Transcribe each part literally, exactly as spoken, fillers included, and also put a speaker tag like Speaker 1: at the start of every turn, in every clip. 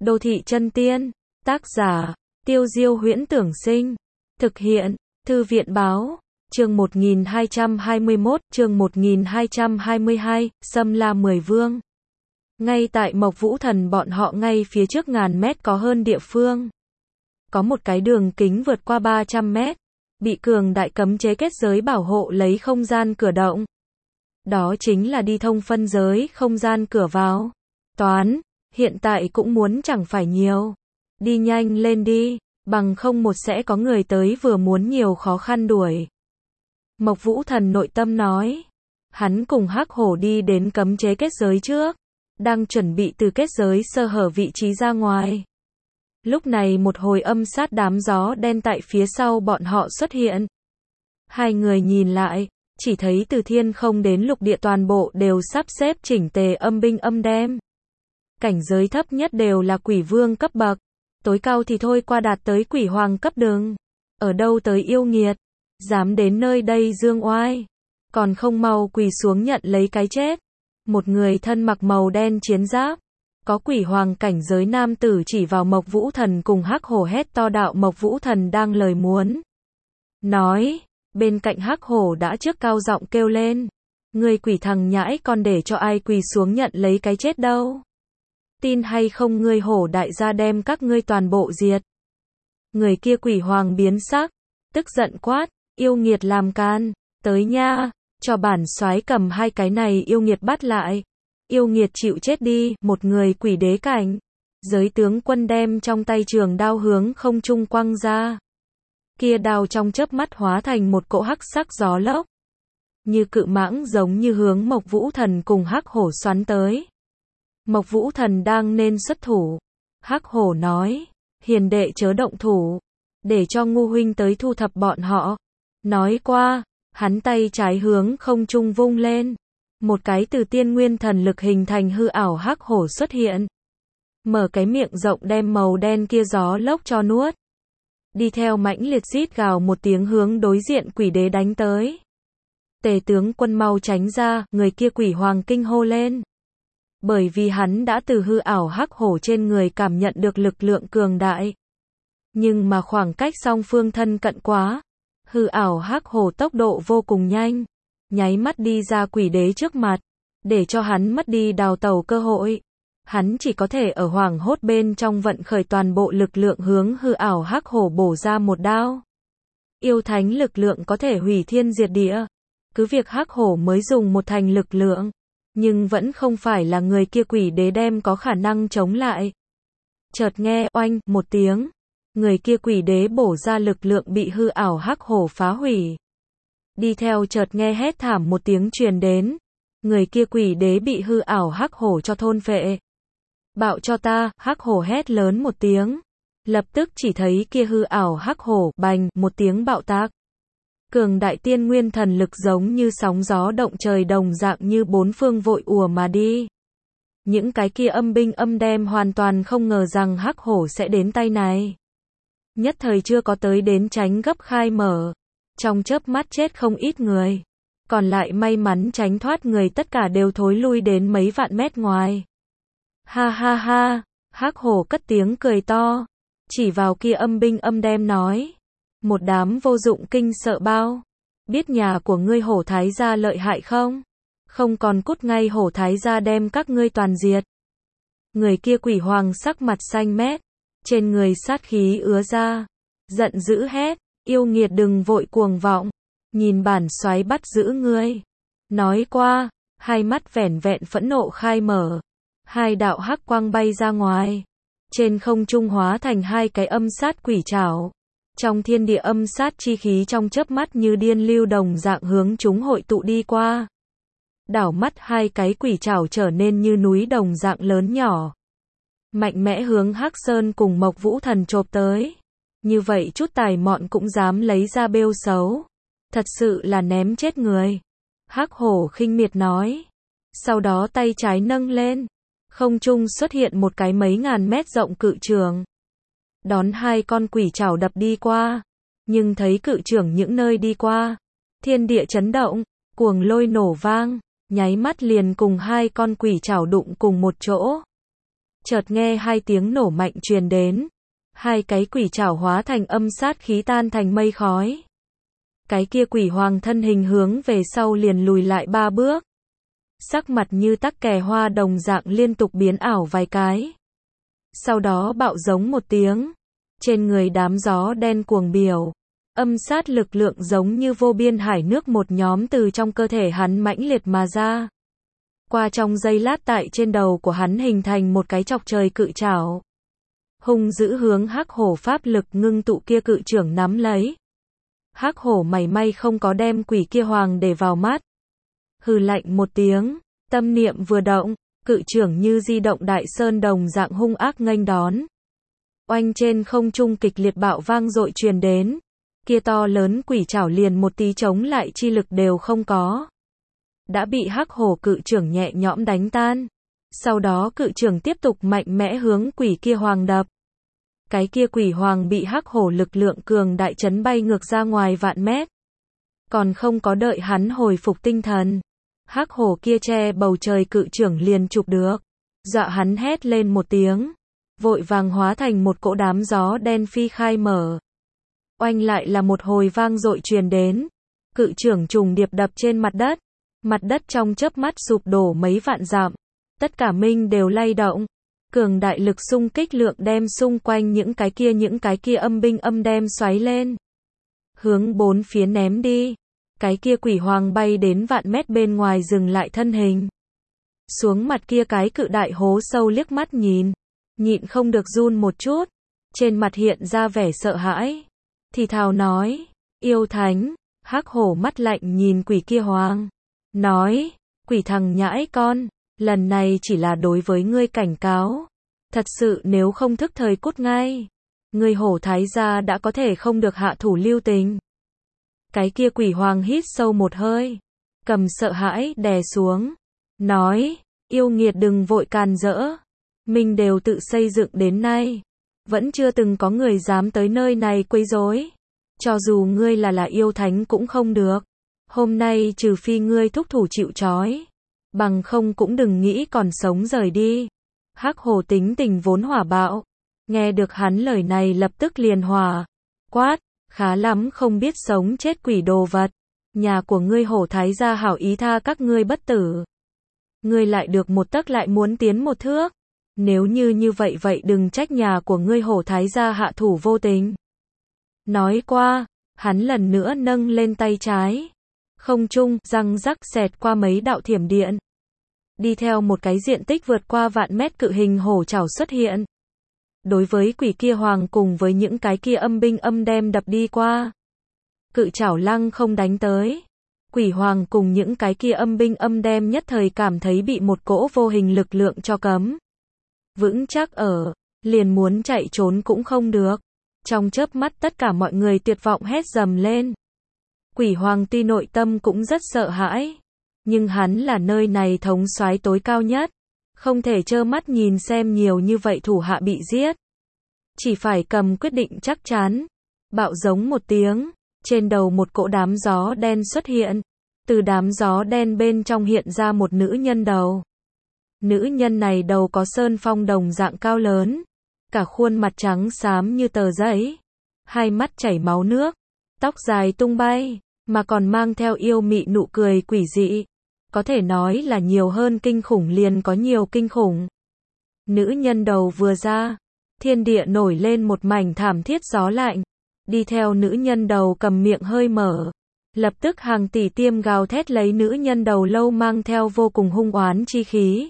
Speaker 1: Đô thị chân tiên. Tác giả, Tiêu Diêu Huyễn Tưởng Sinh. Thực hiện, Thư viện Báo. Chương một nghìn hai trăm hai mươi mốt, chương một nghìn hai trăm hai mươi hai, Sâm La Mười Vương. Ngay tại Mộc Vũ Thần bọn họ ngay phía trước ngàn mét có hơn địa phương. Có một cái đường kính vượt qua ba trăm mét, bị cường đại cấm chế kết giới bảo hộ lấy không gian cửa động. Đó chính là đi thông phân giới không gian cửa vào. Toán, hiện tại cũng muốn chẳng phải nhiều. Đi nhanh lên đi, bằng không một sẽ có người tới vừa muốn nhiều khó khăn đuổi. Mộc Vũ Thần nội tâm nói. Hắn cùng Hắc Hổ đi đến cấm chế kết giới trước, đang chuẩn bị từ kết giới sơ hở vị trí ra ngoài. Lúc này một hồi âm sát đám gió đen tại phía sau bọn họ xuất hiện. Hai người nhìn lại, chỉ thấy từ thiên không đến lục địa toàn bộ đều sắp xếp chỉnh tề âm binh âm đem. Cảnh giới thấp nhất đều là quỷ vương cấp bậc, tối cao thì thôi qua đạt tới quỷ hoàng cấp đường. Ở đâu tới yêu nghiệt, dám đến nơi đây dương oai, còn không mau quỳ xuống nhận lấy cái chết. Một người thân mặc màu đen chiến giáp, có quỷ hoàng cảnh giới nam tử chỉ vào Mộc Vũ Thần cùng Hắc Hổ hét to đạo Mộc Vũ Thần đang lời muốn nói. Bên cạnh Hắc Hổ đã trước cao giọng kêu lên. Ngươi quỷ thằng nhãi còn để cho ai quỳ xuống nhận lấy cái chết đâu. Tin hay không ngươi Hổ đại gia đem các ngươi toàn bộ diệt. Người kia quỷ hoàng biến sắc, tức giận quát, yêu nghiệt làm can, tới nha, cho bản soái cầm hai cái này yêu nghiệt bắt lại. Yêu nghiệt chịu chết đi, một người quỷ đế cảnh. Giới tướng quân đem trong tay trường đao hướng không trung quăng ra. Kia đao trong chớp mắt hóa thành một cỗ hắc sắc gió lốc. Như cự mãng giống như hướng Mộc Vũ Thần cùng Hắc Hổ xoắn tới. Mộc Vũ Thần đang nên xuất thủ. Hắc Hổ nói, hiền đệ chớ động thủ, để cho Ngu huynh tới thu thập bọn họ. Nói qua, hắn tay trái hướng không trung vung lên. Một cái từ tiên nguyên thần lực hình thành hư ảo Hắc Hổ xuất hiện. Mở cái miệng rộng đem màu đen kia gió lốc cho nuốt. Đi theo mãnh liệt rít gào một tiếng hướng đối diện quỷ đế đánh tới. Tề tướng quân mau tránh ra, người kia quỷ hoàng kinh hô lên. Bởi vì hắn đã từ hư ảo Hắc Hổ trên người cảm nhận được lực lượng cường đại. Nhưng mà khoảng cách song phương thân cận quá. Hư ảo Hắc Hổ tốc độ vô cùng nhanh. Nháy mắt đi ra quỷ đế trước mặt. Để cho hắn mất đi đào tẩu cơ hội. Hắn chỉ có thể ở hoảng hốt bên trong vận khởi toàn bộ lực lượng hướng hư ảo Hắc Hổ bổ ra một đao. Yêu thánh lực lượng có thể hủy thiên diệt địa. Cứ việc Hắc Hổ mới dùng một thành lực lượng, nhưng vẫn không phải là người kia quỷ đế đem có khả năng chống lại. Chợt nghe oanh một tiếng, người kia quỷ đế bổ ra lực lượng bị hư ảo Hắc Hổ phá hủy. Đi theo chợt nghe hét thảm một tiếng truyền đến, người kia quỷ đế bị hư ảo Hắc Hổ cho thôn phệ. Bạo cho ta, Hắc Hổ hét lớn một tiếng. Lập tức chỉ thấy kia hư ảo Hắc Hổ bành một tiếng bạo tạc. Cường đại tiên nguyên thần lực giống như sóng gió động trời đồng dạng như bốn phương vội ùa mà đi. Những cái kia âm binh âm đem hoàn toàn không ngờ rằng Hắc Hổ sẽ đến tay này. Nhất thời chưa có tới đến tránh gấp khai mở. Trong chớp mắt chết không ít người. Còn lại may mắn tránh thoát người tất cả đều thối lui đến mấy vạn mét ngoài. Ha ha ha, Hắc Hổ cất tiếng cười to. Chỉ vào kia âm binh âm đem nói. Một đám vô dụng kinh sợ bao. Biết nhà của ngươi Hổ Thái gia lợi hại không? Không còn cút ngay Hổ Thái gia đem các ngươi toàn diệt. Người kia quỷ hoàng sắc mặt xanh mét. Trên người sát khí ứa ra. Giận dữ hét. Yêu nghiệt đừng vội cuồng vọng. Nhìn bản soái bắt giữ ngươi. Nói qua, hai mắt vẻn vẹn phẫn nộ khai mở. Hai đạo hắc quang bay ra ngoài. Trên không trung hóa thành hai cái âm sát quỷ trảo. Trong thiên địa âm sát chi khí trong chớp mắt như điên lưu đồng dạng hướng chúng hội tụ đi qua. Đảo mắt hai cái quỷ trảo trở nên như núi đồng dạng lớn nhỏ. Mạnh mẽ hướng Hắc Sơn cùng Mộc Vũ Thần chộp tới. Như vậy chút tài mọn cũng dám lấy ra bêu xấu. Thật sự là ném chết người. Hắc Hổ khinh miệt nói. Sau đó tay trái nâng lên. Không trung xuất hiện một cái mấy ngàn mét rộng cự trường. Đón hai con quỷ trảo đập đi qua. Nhưng thấy cự trường những nơi đi qua. Thiên địa chấn động, cuồng lôi nổ vang. Nháy mắt liền cùng hai con quỷ trảo đụng cùng một chỗ. chợt nghe hai tiếng nổ mạnh truyền đến. Hai cái quỷ trảo hóa thành âm sát khí tan thành mây khói. Cái kia quỷ hoàng thân hình hướng về sau liền lùi lại ba bước. Sắc mặt như tắc kè hoa đồng dạng liên tục biến ảo vài cái. Sau đó bạo giống một tiếng. Trên người đám gió đen cuồng biểu. Âm sát lực lượng giống như vô biên hải nước một nhóm từ trong cơ thể hắn mãnh liệt mà ra. Qua trong giây lát tại trên đầu của hắn hình thành một cái chọc trời cự trảo. Hung dữ hướng hắc hổ pháp lực ngưng tụ kia cự trưởng nắm lấy. Hắc hổ mảy may không có đem quỷ kia hoàng để vào mắt. Hừ lạnh một tiếng, tâm niệm vừa động, cự trưởng như di động đại sơn đồng dạng hung ác nghênh đón. Oanh trên không trung kịch liệt bạo vang dội truyền đến. Kia to lớn quỷ trảo liền một tí chống lại chi lực đều không có. Đã bị hắc hổ cự trưởng nhẹ nhõm đánh tan. Sau đó cự trưởng tiếp tục mạnh mẽ hướng quỷ kia hoàng đập. Cái kia quỷ hoàng bị hắc hổ lực lượng cường đại chấn bay ngược ra ngoài vạn mét. Còn không có đợi hắn hồi phục tinh thần. Hắc hổ kia che bầu trời cự trưởng liền chụp được. Dọa hắn hét lên một tiếng. Vội vàng hóa thành một cỗ đám gió đen phi khai mở. Oanh lại là một hồi vang dội truyền đến. Cự trưởng trùng điệp đập trên mặt đất. Mặt đất trong chớp mắt sụp đổ mấy vạn dặm. Tất cả minh đều lay động. Cường đại lực xung kích lượng đem xung quanh những cái kia những cái kia âm binh âm đem xoáy lên. Hướng bốn phía ném đi. Cái kia quỷ hoàng bay đến vạn mét bên ngoài dừng lại thân hình. Xuống mặt kia cái cự đại hố sâu liếc mắt nhìn. Nhịn không được run một chút. Trên mặt hiện ra vẻ sợ hãi. Thì thào nói. Yêu thánh. Hắc hổ mắt lạnh nhìn quỷ kia hoàng. Nói. Quỷ thằng nhãi con. Lần này chỉ là đối với ngươi cảnh cáo. Thật sự nếu không thức thời cút ngay. Ngươi hổ thái gia đã có thể không được hạ thủ lưu tình. Cái kia quỷ hoàng hít sâu một hơi. Cầm sợ hãi đè xuống. Nói. Yêu nghiệt đừng vội càn rỡ. Mình đều tự xây dựng đến nay. Vẫn chưa từng có người dám tới nơi này quấy rối. Cho dù ngươi là là yêu thánh cũng không được. Hôm nay trừ phi ngươi thúc thủ chịu trói. Bằng không cũng đừng nghĩ còn sống rời đi. Hắc hổ tính tình vốn hỏa bạo. Nghe được hắn lời này lập tức liền hỏa. Quát, khá lắm không biết sống chết quỷ đồ vật. Nhà của ngươi hổ thái gia hảo ý tha các ngươi bất tử. Ngươi lại được một tấc lại muốn tiến một thước. Nếu như như vậy vậy đừng trách nhà của ngươi hổ thái gia hạ thủ vô tình. Nói qua, hắn lần nữa nâng lên tay trái. Không trung, răng rắc xẹt qua mấy đạo thiểm điện. Đi theo một cái diện tích vượt qua vạn mét cự hình hổ trảo xuất hiện. Đối với quỷ kia hoàng cùng với những cái kia âm binh âm đem đập đi qua. Cự trảo lăng không đánh tới. Quỷ hoàng cùng những cái kia âm binh âm đem nhất thời cảm thấy bị một cỗ vô hình lực lượng cho cấm. Vững chắc ở, liền muốn chạy trốn cũng không được. Trong chớp mắt tất cả mọi người tuyệt vọng hét dầm lên. Quỷ hoàng tuy nội tâm cũng rất sợ hãi. Nhưng hắn là nơi này thống soái tối cao nhất. Không thể trơ mắt nhìn xem nhiều như vậy thủ hạ bị giết. Chỉ phải cầm quyết định chắc chắn. Bạo giống một tiếng. Trên đầu một cỗ đám gió đen xuất hiện. Từ đám gió đen bên trong hiện ra một nữ nhân đầu. Nữ nhân này đầu có sơn phong đồng dạng cao lớn. Cả khuôn mặt trắng xám như tờ giấy. Hai mắt chảy máu nước. Tóc dài tung bay. Mà còn mang theo yêu mị nụ cười quỷ dị. Có thể nói là nhiều hơn kinh khủng liền có nhiều kinh khủng. Nữ nhân đầu vừa ra. Thiên địa nổi lên một mảnh thảm thiết gió lạnh. Đi theo nữ nhân đầu cầm miệng hơi mở. Lập tức hàng tỷ tiêm gào thét lấy nữ nhân đầu lâu mang theo vô cùng hung oán chi khí.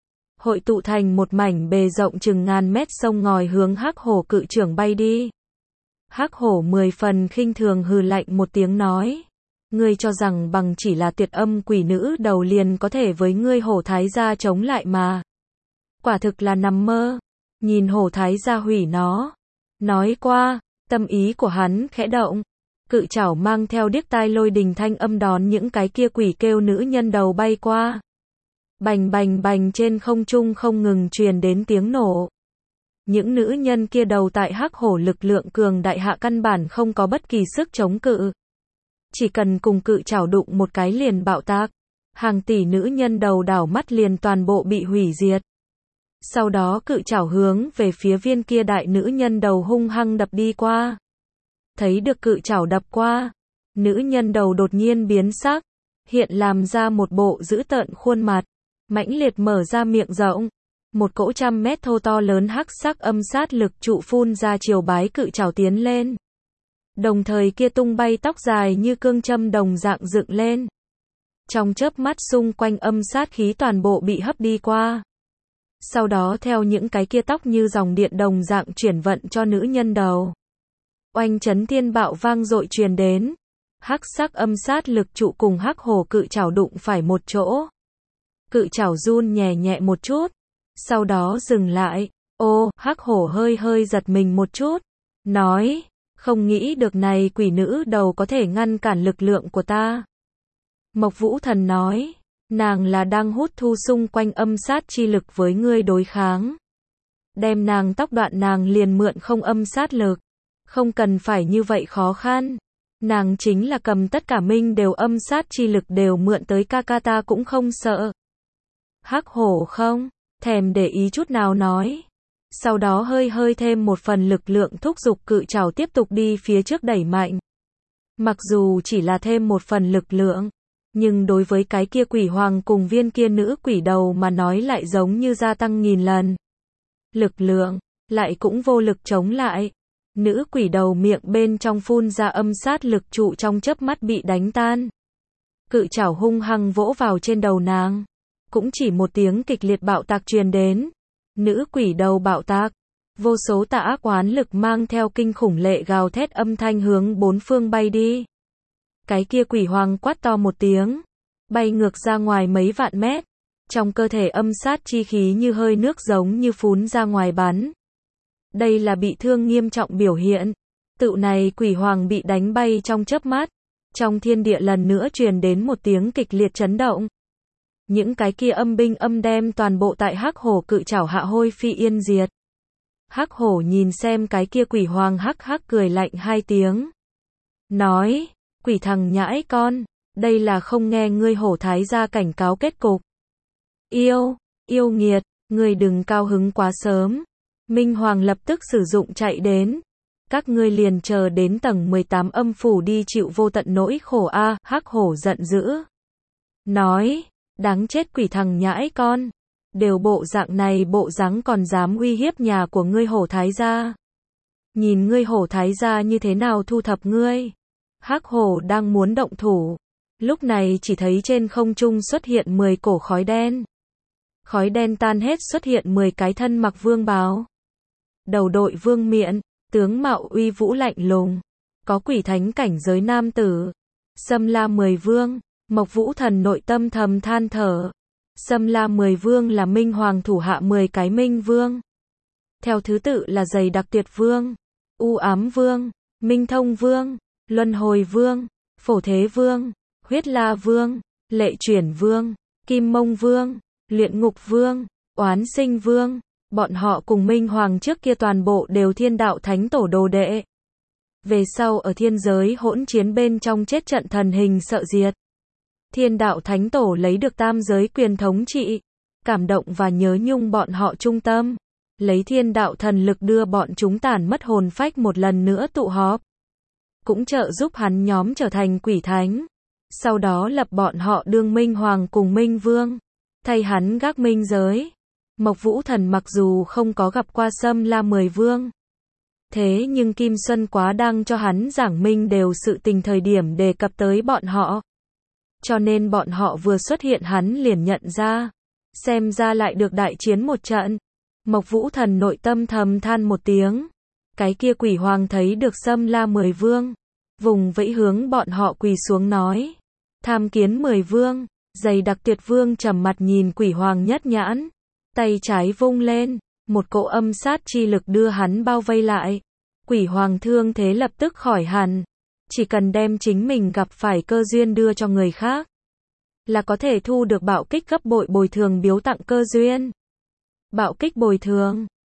Speaker 1: Hội tụ thành một mảnh bề rộng chừng ngàn mét sông ngòi hướng hắc hổ cự trưởng bay đi. Hắc hổ mười phần khinh thường hừ lạnh một tiếng nói. Ngươi cho rằng bằng chỉ là tuyệt âm quỷ nữ đầu liền có thể với ngươi hổ thái gia chống lại mà. Quả thực là nằm mơ. Nhìn hổ thái gia hủy nó. Nói qua, tâm ý của hắn khẽ động. Cự chảo mang theo điếc tai lôi đình thanh âm đón những cái kia quỷ kêu nữ nhân đầu bay qua. Bành bành bành trên không trung không ngừng truyền đến tiếng nổ. Những nữ nhân kia đầu tại hắc hổ lực lượng cường đại hạ căn bản không có bất kỳ sức chống cự. Chỉ cần cùng cự chảo đụng một cái liền bạo tạc. Hàng tỷ nữ nhân đầu đảo mắt liền toàn bộ bị hủy diệt. Sau đó cự chảo hướng về phía viên kia đại nữ nhân đầu hung hăng đập đi qua. Thấy được cự chảo đập qua, nữ nhân đầu đột nhiên biến sắc, hiện làm ra một bộ dữ tợn khuôn mặt, mãnh liệt mở ra miệng rộng. Một cỗ trăm mét thô to lớn hắc sắc âm sát lực trụ phun ra chiều bái cự chảo tiến lên. Đồng thời kia tung bay tóc dài như cương châm đồng dạng dựng lên. Trong chớp mắt xung quanh âm sát khí toàn bộ bị hấp đi qua. Sau đó theo những cái kia tóc như dòng điện đồng dạng chuyển vận cho nữ nhân đầu. Oanh chấn thiên bạo vang dội truyền đến. Hắc sắc âm sát lực trụ cùng hắc hổ cự chảo đụng phải một chỗ. Cự chảo run nhẹ nhẹ một chút. Sau đó dừng lại. Ô, hắc hổ hơi hơi giật mình một chút. Nói, không nghĩ được này quỷ nữ đầu có thể ngăn cản lực lượng của ta. Mộc Vũ Thần nói, nàng là đang hút thu xung quanh âm sát chi lực với ngươi đối kháng. Đem nàng tóc đoạn nàng liền mượn không âm sát lực. Không cần phải như vậy khó khăn. Nàng chính là cầm tất cả minh đều âm sát chi lực đều mượn tới ca ca ta cũng không sợ. Hắc hổ không thèm để ý chút nào nói. Sau đó hơi hơi thêm một phần lực lượng thúc giục cự chảo tiếp tục đi phía trước đẩy mạnh. Mặc dù chỉ là thêm một phần lực lượng, nhưng đối với cái kia quỷ hoàng cùng viên kia nữ quỷ đầu mà nói lại giống như gia tăng nghìn lần. Lực lượng, lại cũng vô lực chống lại. Nữ quỷ đầu miệng bên trong phun ra âm sát lực trụ trong chớp mắt bị đánh tan. Cự chảo hung hăng vỗ vào trên đầu nàng. Cũng chỉ một tiếng kịch liệt bạo tạc truyền đến. Nữ quỷ đầu bạo tạc. Vô số tà ác oán lực mang theo kinh khủng lệ gào thét âm thanh hướng bốn phương bay đi. Cái kia quỷ hoàng quát to một tiếng. Bay ngược ra ngoài mấy vạn mét. Trong cơ thể âm sát chi khí như hơi nước giống như phún ra ngoài bắn. Đây là bị thương nghiêm trọng biểu hiện. Tự này quỷ hoàng bị đánh bay trong chớp mắt. Trong thiên địa lần nữa truyền đến một tiếng kịch liệt chấn động. Những cái kia âm binh âm đem toàn bộ tại hắc hổ cự chảo hạ hôi phi yên diệt. Hắc hổ nhìn xem cái kia quỷ hoàng hắc hắc cười lạnh hai tiếng. Nói, quỷ thằng nhãi con, đây là không nghe ngươi hổ thái gia cảnh cáo kết cục. Yêu, yêu nghiệt, ngươi đừng cao hứng quá sớm. Minh Hoàng lập tức sử dụng chạy đến. Các ngươi liền chờ đến tầng mười tám âm phủ đi chịu vô tận nỗi khổ a. À, hắc hổ giận dữ. Nói, đáng chết quỷ thằng nhãi con. Đều bộ dạng này bộ dáng còn dám uy hiếp nhà của ngươi hổ thái gia. Nhìn ngươi hổ thái gia như thế nào thu thập ngươi. Hắc hổ đang muốn động thủ. Lúc này chỉ thấy trên không trung xuất hiện mười cổ khói đen. Khói đen tan hết xuất hiện mười cái thân mặc vương bào. Đầu đội vương miện, tướng mạo uy vũ lạnh lùng. Có quỷ thánh cảnh giới nam tử. Xâm La mười vương. Mộc Vũ Thần nội tâm thầm than thở. Xâm La mười vương là Minh Hoàng thủ hạ mười cái Minh vương. Theo thứ tự là Dày Đặc Tuyệt Vương, U Ám Vương, Minh Thông Vương, Luân Hồi Vương, Phổ Thế Vương, Huyết La Vương, Lệ Chuyển Vương, Kim Mông Vương, Luyện Ngục Vương, Oán Sinh Vương. Bọn họ cùng Minh Hoàng trước kia toàn bộ đều thiên đạo thánh tổ đồ đệ. Về sau ở thiên giới hỗn chiến bên trong chết trận thần hình sợ diệt. Thiên đạo thánh tổ lấy được tam giới quyền thống trị, cảm động và nhớ nhung bọn họ trung tâm. Lấy thiên đạo thần lực đưa bọn chúng tản mất hồn phách một lần nữa tụ họp. Cũng trợ giúp hắn nhóm trở thành quỷ thánh. Sau đó lập bọn họ đương Minh Hoàng cùng Minh Vương. Thay hắn gác minh giới. Mộc Vũ Thần mặc dù không có gặp qua Xâm La mười vương. Thế nhưng Kim Xuân Quá đang cho hắn giảng minh đều sự tình thời điểm đề cập tới bọn họ. Cho nên bọn họ vừa xuất hiện hắn liền nhận ra. Xem ra lại được đại chiến một trận. Mộc Vũ Thần nội tâm thầm than một tiếng. Cái kia quỷ hoàng thấy được Xâm La mười vương. Vùng vẫy hướng bọn họ quỳ xuống nói. Tham kiến mười vương. Dày Đặc Tuyệt Vương trầm mặt nhìn quỷ hoàng nhất nhãn. Tay trái vung lên. Một cỗ âm sát chi lực đưa hắn bao vây lại. Quỷ hoàng thương thế lập tức khỏi hẳn. Chỉ cần đem chính mình gặp phải cơ duyên đưa cho người khác. Là có thể thu được bạo kích gấp bội bồi thường biếu tặng cơ duyên. Bạo kích bồi thường.